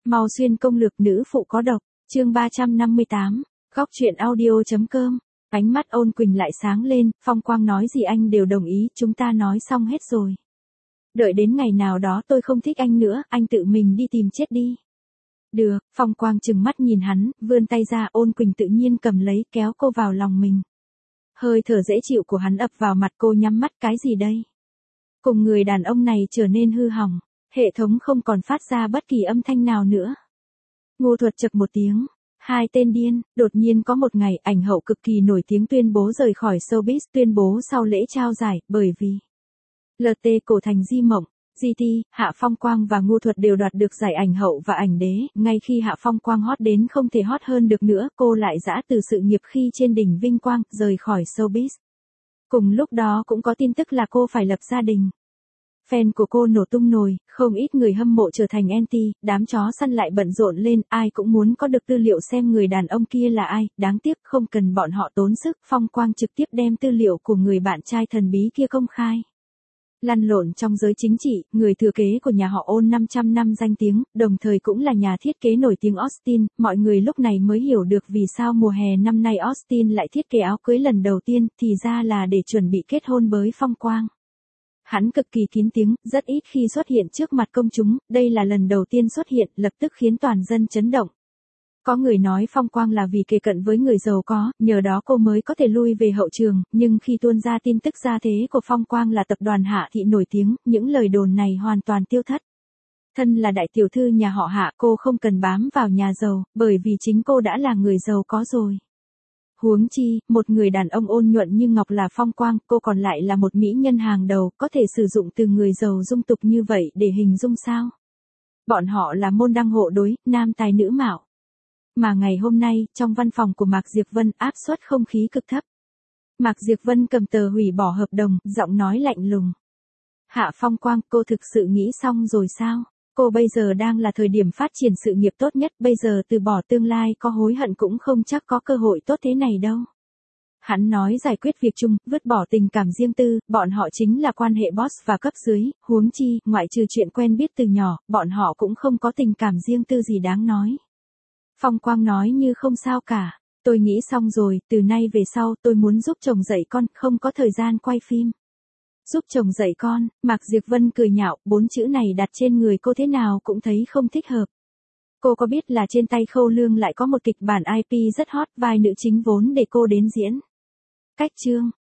Mau xuyên công lược nữ phụ có độc, chương 358, góc truyện audio.com. Ánh mắt Ôn Quỳnh lại sáng lên, Phong Quang nói gì anh đều đồng ý, chúng ta nói xong hết rồi. Đợi đến ngày nào đó tôi không thích anh nữa, anh tự mình đi tìm chết đi. Được, Phong Quang trừng mắt nhìn hắn, vươn tay ra, Ôn Quỳnh tự nhiên cầm lấy, kéo cô vào lòng mình. Hơi thở dễ chịu của hắn ập vào mặt cô, nhắm mắt, cái gì đây? Cùng người đàn ông này trở nên hư hỏng, hệ thống không còn phát ra bất kỳ âm thanh nào nữa. Ngô Thuật chậc một tiếng, hai tên điên, đột nhiên có một ngày ảnh hậu cực kỳ nổi tiếng tuyên bố rời khỏi showbiz, tuyên bố sau lễ trao giải, bởi vì LT cổ thành Di Mộng, GT, Hạ Phong Quang và Ngô Thuật đều đoạt được giải ảnh hậu và ảnh đế, ngay khi Hạ Phong Quang hot đến không thể hot hơn được nữa, cô lại giã từ sự nghiệp khi trên đỉnh vinh quang, rời khỏi showbiz. Cùng lúc đó cũng có tin tức là cô phải lập gia đình. Fan của cô nổ tung nồi, không ít người hâm mộ trở thành anti, đám chó săn lại bận rộn lên, ai cũng muốn có được tư liệu xem người đàn ông kia là ai, đáng tiếc không cần bọn họ tốn sức, Phong Quang trực tiếp đem tư liệu của người bạn trai thần bí kia công khai. Lăn lộn trong giới chính trị, người thừa kế của nhà họ Ôn 500 năm danh tiếng, đồng thời cũng là nhà thiết kế nổi tiếng Austin, mọi người lúc này mới hiểu được vì sao mùa hè năm nay Austin lại thiết kế áo cưới lần đầu tiên, thì ra là để chuẩn bị kết hôn với Phong Quang. Hắn cực kỳ kín tiếng, rất ít khi xuất hiện trước mặt công chúng, đây là lần đầu tiên xuất hiện, lập tức khiến toàn dân chấn động. Có người nói Phong Quang là vì kề cận với người giàu có, nhờ đó cô mới có thể lui về hậu trường, nhưng khi tuôn ra tin tức gia thế của Phong Quang là tập đoàn Hạ Thị nổi tiếng, những lời đồn này hoàn toàn tiêu thất. Thân là đại tiểu thư nhà họ Hạ, cô không cần bám vào nhà giàu, bởi vì chính cô đã là người giàu có rồi. Huống chi, một người đàn ông ôn nhuận như ngọc là Phong Quang, cô còn lại là một mỹ nhân hàng đầu, có thể sử dụng từ người giàu dung tục như vậy để hình dung sao? Bọn họ là môn đăng hộ đối, nam tài nữ mạo. Mà ngày hôm nay, trong văn phòng của Mạc Diệp Vân, áp suất không khí cực thấp. Mạc Diệp Vân cầm tờ hủy bỏ hợp đồng, giọng nói lạnh lùng. Hạ Phong Quang, cô thực sự nghĩ xong rồi sao? Cô bây giờ đang là thời điểm phát triển sự nghiệp tốt nhất, bây giờ từ bỏ tương lai có hối hận cũng không chắc có cơ hội tốt thế này đâu. Hắn nói giải quyết việc chung, vứt bỏ tình cảm riêng tư, bọn họ chính là quan hệ boss và cấp dưới, huống chi, ngoại trừ chuyện quen biết từ nhỏ, bọn họ cũng không có tình cảm riêng tư gì đáng nói. Phong Quang nói như không sao cả, tôi nghĩ xong rồi, từ nay về sau tôi muốn giúp chồng dạy con, không có thời gian quay phim. Giúp chồng dạy con, Mạc Diệp Vân cười nhạo, 4 chữ này đặt trên người cô thế nào cũng thấy không thích hợp. Cô có biết là trên tay Khâu Lương lại có một kịch bản IP rất hot, vai nữ chính vốn để cô đến diễn. Cách chương,